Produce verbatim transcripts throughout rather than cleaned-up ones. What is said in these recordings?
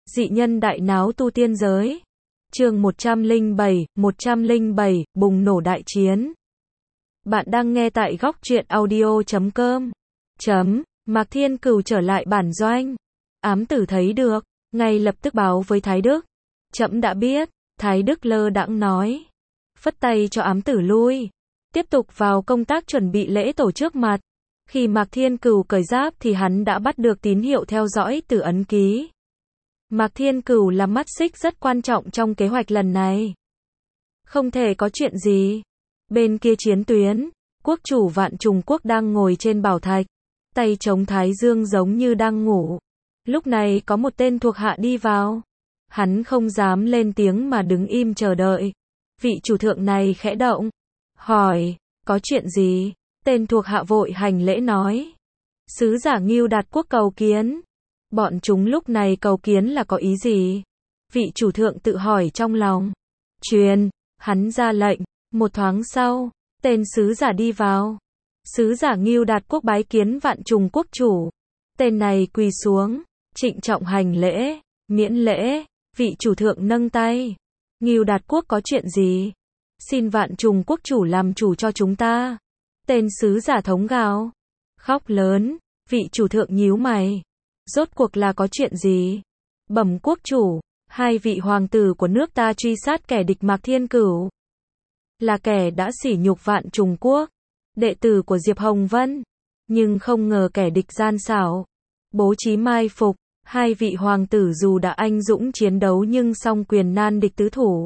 Dị nhân đại náo tu tiên giới. Chương một trăm lẻ bảy, một trăm lẻ bảy, bùng nổ đại chiến. Bạn đang nghe tại góc truyện audio chấm com. Chấm, Mạc Thiên Cửu trở lại bản doanh. Ám tử thấy được, ngay lập tức báo với Thái Đức. Trẫm đã biết, Thái Đức lơ đãng nói. Phất tay cho ám tử lui. Tiếp tục vào công tác chuẩn bị lễ tổ trước mặt. Khi Mạc Thiên Cửu cởi giáp thì hắn đã bắt được tín hiệu theo dõi từ ấn ký. Mạc Thiên Cửu là mắt xích rất quan trọng trong kế hoạch lần này. Không thể có chuyện gì. Bên kia chiến tuyến, quốc chủ Vạn Trùng Quốc đang ngồi trên bảo thạch, tay chống thái dương giống như đang ngủ. Lúc này có một tên thuộc hạ đi vào. Hắn không dám lên tiếng mà đứng im chờ đợi. Vị chủ thượng này khẽ động, hỏi, có chuyện gì? Tên thuộc hạ vội hành lễ nói. Sứ giả Ngưu Đạt Quốc cầu kiến. Bọn chúng lúc này cầu kiến là có ý gì? Vị chủ thượng tự hỏi trong lòng. Truyền, hắn ra lệnh. Một thoáng sau, tên sứ giả đi vào. Sứ giả Ngưu Đạt Quốc bái kiến Vạn Trùng Quốc chủ. Tên này quỳ xuống, trịnh trọng hành lễ, miễn lễ. Vị chủ thượng nâng tay. Ngưu Đạt Quốc có chuyện gì? Xin Vạn Trùng Quốc chủ làm chủ cho chúng ta. Tên sứ giả thống gào. Khóc lớn. Vị chủ thượng nhíu mày. Rốt cuộc là có chuyện gì? Bẩm quốc chủ, hai vị hoàng tử của nước ta truy sát kẻ địch Mạc Thiên Cửu. Là kẻ đã sỉ nhục Vạn Trùng Quốc, đệ tử của Diệp Hồng Vân. Nhưng không ngờ kẻ địch gian xảo, bố trí mai phục. Hai vị hoàng tử dù đã anh dũng chiến đấu nhưng song quyền nan địch tứ thủ.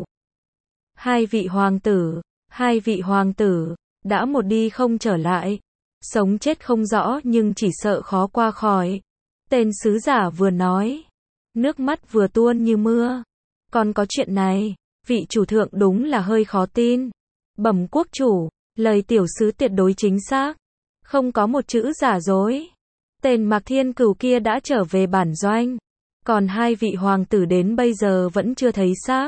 Hai vị hoàng tử, hai vị hoàng tử, đã một đi không trở lại. Sống chết không rõ nhưng chỉ sợ khó qua khỏi. Tên sứ giả vừa nói, nước mắt vừa tuôn như mưa. Còn có chuyện này, vị chủ thượng đúng là hơi khó tin. Bẩm quốc chủ, lời tiểu sứ tuyệt đối chính xác. Không có một chữ giả dối. Tên Mạc Thiên Cửu kia đã trở về bản doanh. Còn hai vị hoàng tử đến bây giờ vẫn chưa thấy xác.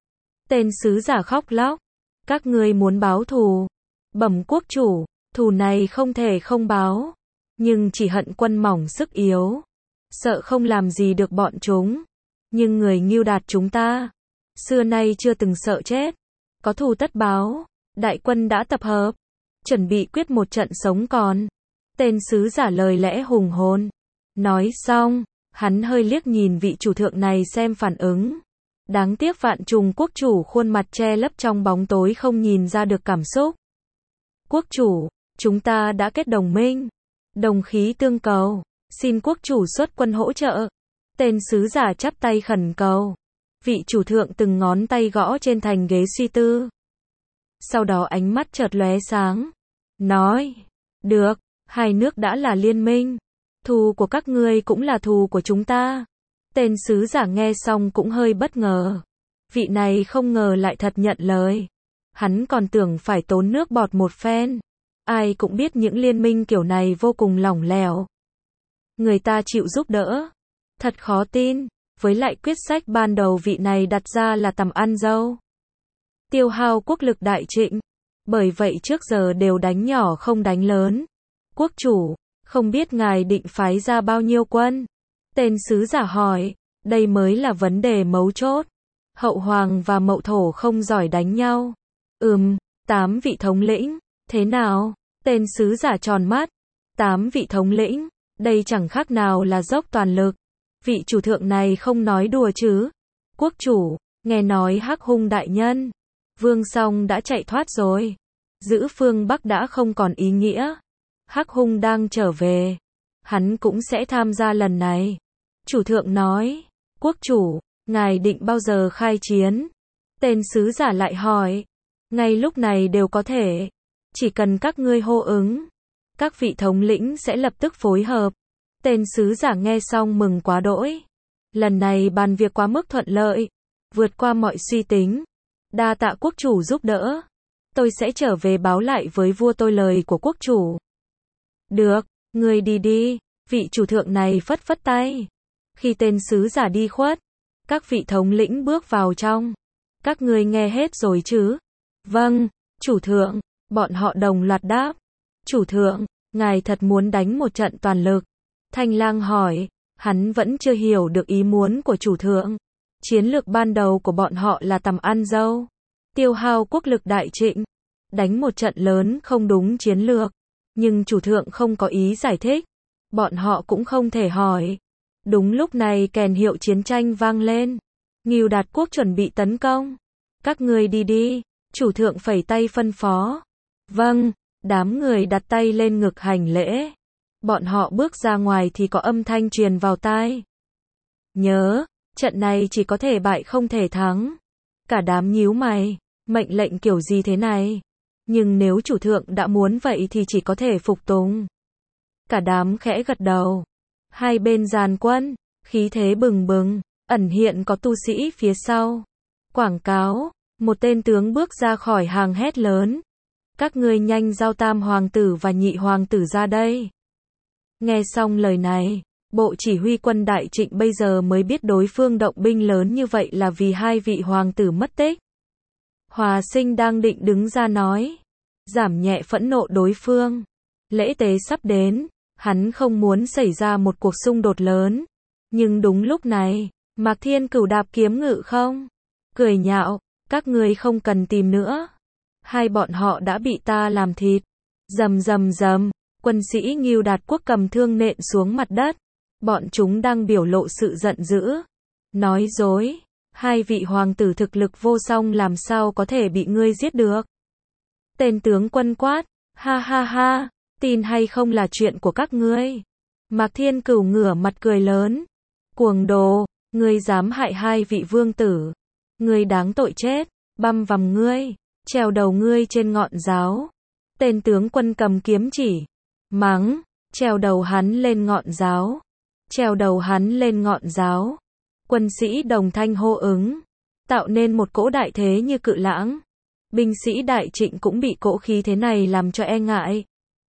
Tên sứ giả khóc lóc. Các ngươi muốn báo thù. Bẩm quốc chủ, thù này không thể không báo. Nhưng chỉ hận quân mỏng sức yếu. Sợ không làm gì được bọn chúng. Nhưng người Ngưu Đạt chúng ta, xưa nay chưa từng sợ chết. Có thù tất báo. Đại quân đã tập hợp. Chuẩn bị quyết một trận sống còn. Tên sứ giả lời lẽ hùng hồn. Nói xong, hắn hơi liếc nhìn vị chủ thượng này xem phản ứng. Đáng tiếc Vạn Trùng Quốc chủ khuôn mặt che lấp trong bóng tối không nhìn ra được cảm xúc. Quốc chủ, chúng ta đã kết đồng minh. Đồng khí tương cầu. Xin quốc chủ xuất quân hỗ trợ. Tên sứ giả chắp tay khẩn cầu. Vị chủ thượng từng ngón tay gõ trên thành ghế suy tư. Sau đó ánh mắt chợt lóe sáng. Nói, được, hai nước đã là liên minh. Thù của các ngươi cũng là thù của chúng ta. Tên sứ giả nghe xong cũng hơi bất ngờ. Vị này không ngờ lại thật nhận lời. Hắn còn tưởng phải tốn nước bọt một phen. Ai cũng biết những liên minh kiểu này vô cùng lỏng lẻo. Người ta chịu giúp đỡ. Thật khó tin. Với lại quyết sách ban đầu vị này đặt ra là tầm ăn dâu. Tiêu hao quốc lực đại trịnh. Bởi vậy trước giờ đều đánh nhỏ không đánh lớn. Quốc chủ, không biết ngài định phái ra bao nhiêu quân? Tên sứ giả hỏi. Đây mới là vấn đề mấu chốt. Hậu hoàng và mậu thổ không giỏi đánh nhau. Ừm, tám vị thống lĩnh. Thế nào? Tên sứ giả tròn mắt. Tám vị thống lĩnh. Đây chẳng khác nào là dốc toàn lực. Vị chủ thượng này không nói đùa chứ. Quốc chủ, nghe nói Hắc Hung đại nhân, Vương Song đã chạy thoát rồi. Giữ phương Bắc đã không còn ý nghĩa. Hắc Hung đang trở về. Hắn cũng sẽ tham gia lần này. Chủ thượng nói, quốc chủ, ngài định bao giờ khai chiến? Tên sứ giả lại hỏi. Ngay lúc này đều có thể. Chỉ cần các ngươi hô ứng. Các vị thống lĩnh sẽ lập tức phối hợp. Tên sứ giả nghe xong mừng quá đỗi. Lần này bàn việc quá mức thuận lợi. Vượt qua mọi suy tính. Đa tạ quốc chủ giúp đỡ. Tôi sẽ trở về báo lại với vua tôi lời của quốc chủ. Được, ngươi đi đi. Vị chủ thượng này phất phất tay. Khi tên sứ giả đi khuất, các vị thống lĩnh bước vào trong. Các ngươi nghe hết rồi chứ? Vâng, chủ thượng. Bọn họ đồng loạt đáp. Chủ thượng, ngài thật muốn đánh một trận toàn lực? Thanh Lang hỏi. Hắn vẫn chưa hiểu được ý muốn của chủ thượng. Chiến lược ban đầu của bọn họ là tầm ăn dâu, tiêu hao quốc lực đại Trịnh, đánh một trận lớn không đúng chiến lược. Nhưng chủ thượng không có ý giải thích. Bọn họ cũng không thể hỏi. Đúng lúc này kèn hiệu chiến tranh vang lên. Ngưu Đạt Quốc chuẩn bị tấn công. Các ngươi đi đi. Chủ thượng phẩy tay phân phó. Vâng. Đám người đặt tay lên ngực hành lễ. Bọn họ bước ra ngoài thì có âm thanh truyền vào tai. Nhớ, trận này chỉ có thể bại không thể thắng. Cả đám nhíu mày. Mệnh lệnh kiểu gì thế này? Nhưng nếu chủ thượng đã muốn vậy thì chỉ có thể phục tùng. Cả đám khẽ gật đầu. Hai bên dàn quân, khí thế bừng bừng, ẩn hiện có tu sĩ phía sau. Quảng cáo, một tên tướng bước ra khỏi hàng hét lớn. Các ngươi nhanh giao tam hoàng tử và nhị hoàng tử ra đây. Nghe xong lời này, bộ chỉ huy quân đại Trịnh bây giờ mới biết đối phương động binh lớn như vậy là vì hai vị hoàng tử mất tích. Hòa Sinh đang định đứng ra nói, giảm nhẹ phẫn nộ đối phương. Lễ tế sắp đến, hắn không muốn xảy ra một cuộc xung đột lớn. Nhưng đúng lúc này, Mạc Thiên Cửu đạp kiếm ngự không, cười nhạo, các ngươi không cần tìm nữa. Hai bọn họ đã bị ta làm thịt. Rầm rầm rầm, quân sĩ Ngưu Đạt Quốc cầm thương nện xuống mặt đất. Bọn chúng đang biểu lộ sự giận dữ. Nói dối, hai vị hoàng tử thực lực vô song làm sao có thể bị ngươi giết được. Tên tướng quân quát, ha ha ha, tin hay không là chuyện của các ngươi. Mạc Thiên Cửu ngửa mặt cười lớn. Cuồng đồ, ngươi dám hại hai vị vương tử. Ngươi đáng tội chết, băm vằm ngươi, treo đầu ngươi trên ngọn giáo. Tên tướng quân cầm kiếm chỉ, mắng, treo đầu hắn lên ngọn giáo. Treo đầu hắn lên ngọn giáo. Quân sĩ đồng thanh hô ứng, tạo nên một cỗ đại thế như cự lãng. Binh sĩ đại Trịnh cũng bị cỗ khí thế này làm cho e ngại.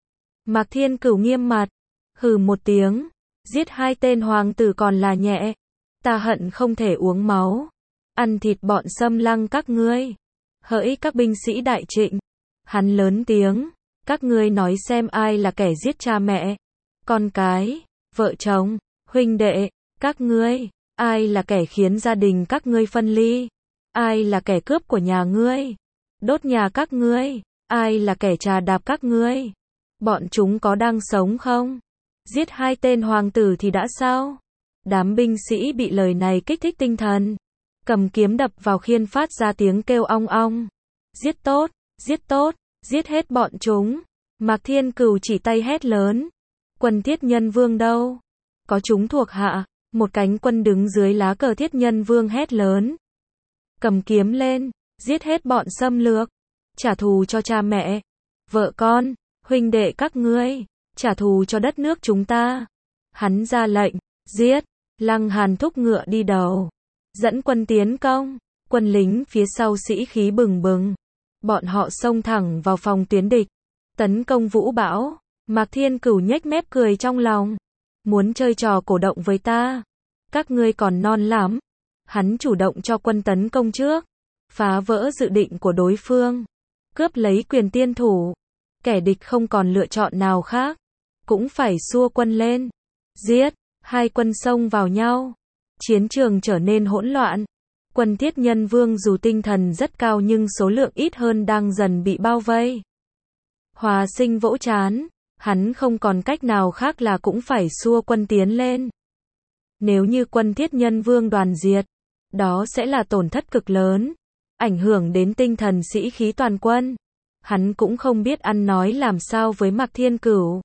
Mạc Thiên Cửu nghiêm mặt, hừ một tiếng, giết hai tên hoàng tử còn là nhẹ. Ta hận không thể uống máu, ăn thịt bọn Xâm Lăng các ngươi. Hỡi các binh sĩ đại Trịnh, hắn lớn tiếng, các ngươi nói xem ai là kẻ giết cha mẹ, con cái, vợ chồng, huynh đệ, các ngươi, ai là kẻ khiến gia đình các ngươi phân ly, ai là kẻ cướp của nhà ngươi, đốt nhà các ngươi, ai là kẻ trà đạp các ngươi. Bọn chúng có đang sống không? Giết hai tên hoàng tử thì đã sao? Đám binh sĩ bị lời này kích thích tinh thần, cầm kiếm đập vào khiên phát ra tiếng kêu ong ong. Giết tốt, giết tốt, giết hết bọn chúng. Mạc Thiên Cửu chỉ tay hét lớn. Quân Thiết Nhân Vương đâu? Có chúng thuộc hạ, một cánh quân đứng dưới lá cờ Thiết Nhân Vương hét lớn. Cầm kiếm lên, giết hết bọn xâm lược, trả thù cho cha mẹ, vợ con, huynh đệ các ngươi, trả thù cho đất nước chúng ta. Hắn ra lệnh, giết. Lăng Hàn thúc ngựa đi đầu, dẫn quân tiến công. Quân lính phía sau sĩ khí bừng bừng, bọn họ xông thẳng vào phòng tuyến địch, tấn công vũ bão. Mạc Thiên Cửu nhếch mép cười trong lòng, muốn chơi trò cổ động với ta, các ngươi còn non lắm. Hắn chủ động cho quân tấn công trước, phá vỡ dự định của đối phương, cướp lấy quyền tiên thủ. Kẻ địch không còn lựa chọn nào khác, cũng phải xua quân lên, giết. Hai quân xông vào nhau, chiến trường trở nên hỗn loạn. Quân Thiết Nhân Vương dù tinh thần rất cao nhưng số lượng ít hơn đang dần bị bao vây. Hòa Sinh vỗ trán, hắn không còn cách nào khác là cũng phải xua quân tiến lên. Nếu như quân Thiết Nhân Vương đoàn diệt, đó sẽ là tổn thất cực lớn, ảnh hưởng đến tinh thần sĩ khí toàn quân. Hắn cũng không biết ăn nói làm sao với Mạc Thiên Cửu.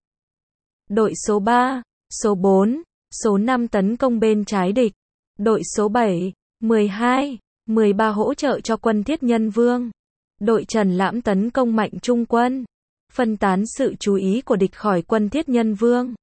Đội số ba, số bốn, số năm tấn công bên trái địch. Đội số bảy, mười hai, mười ba hỗ trợ cho quân Thiết Nhân Vương. Đội Trần Lãm tấn công mạnh trung quân, phân tán sự chú ý của địch khỏi quân Thiết Nhân Vương.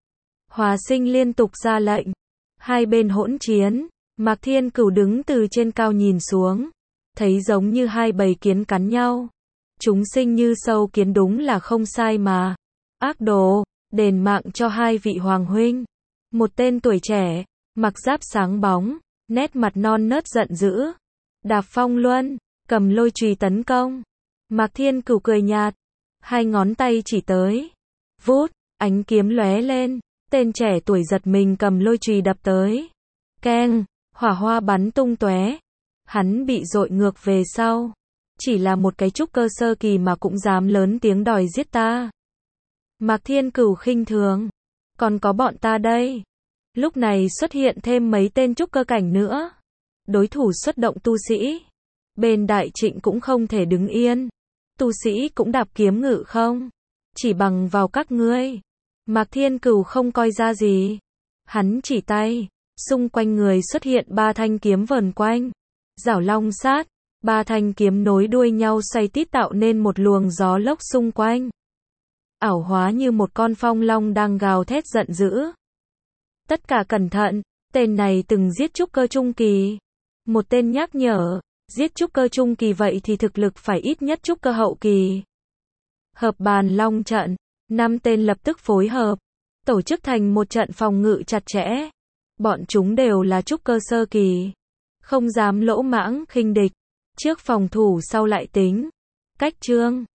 Hòa Sinh liên tục ra lệnh. Hai bên hỗn chiến, Mạc Thiên Cửu đứng từ trên cao nhìn xuống, thấy giống như hai bầy kiến cắn nhau. Chúng sinh như sâu kiến đúng là không sai mà. Ác đồ, đền mạng cho hai vị hoàng huynh. Một tên tuổi trẻ, mặc giáp sáng bóng, nét mặt non nớt giận dữ. Đạp phong luân, cầm lôi chùy tấn công. Mạc Thiên Cửu cười nhạt, hai ngón tay chỉ tới. Vút, ánh kiếm lóe lên, Tên trẻ tuổi giật mình cầm lôi chùy đập tới. Keng, hỏa hoa bắn tung tóe. Hắn bị dội ngược về sau. Chỉ là một cái trúc cơ sơ kỳ mà cũng dám lớn tiếng đòi giết ta. Mạc Thiên Cửu khinh thường. Còn có bọn ta đây. Lúc này xuất hiện thêm mấy tên trúc cơ cảnh nữa. Đối thủ xuất động tu sĩ. Bên Đại Trịnh cũng không thể đứng yên. Tu sĩ cũng đạp kiếm ngự không. Chỉ bằng vào các ngươi. Mạc Thiên Cửu không coi ra gì. Hắn chỉ tay. Xung quanh người xuất hiện ba thanh kiếm vờn quanh. Giảo long sát. Ba thanh kiếm nối đuôi nhau xoay tít tạo nên một luồng gió lốc xung quanh. Ảo hóa như một con phong long đang gào thét giận dữ. Tất cả cẩn thận, tên này từng giết trúc cơ trung kỳ. Một tên nhắc nhở, giết trúc cơ trung kỳ vậy thì thực lực phải ít nhất trúc cơ hậu kỳ. Hợp bàn long trận, năm tên lập tức phối hợp, tổ chức thành một trận phòng ngự chặt chẽ. Bọn chúng đều là trúc cơ sơ kỳ, không dám lỗ mãng khinh địch, trước phòng thủ sau lại tính. Cách chương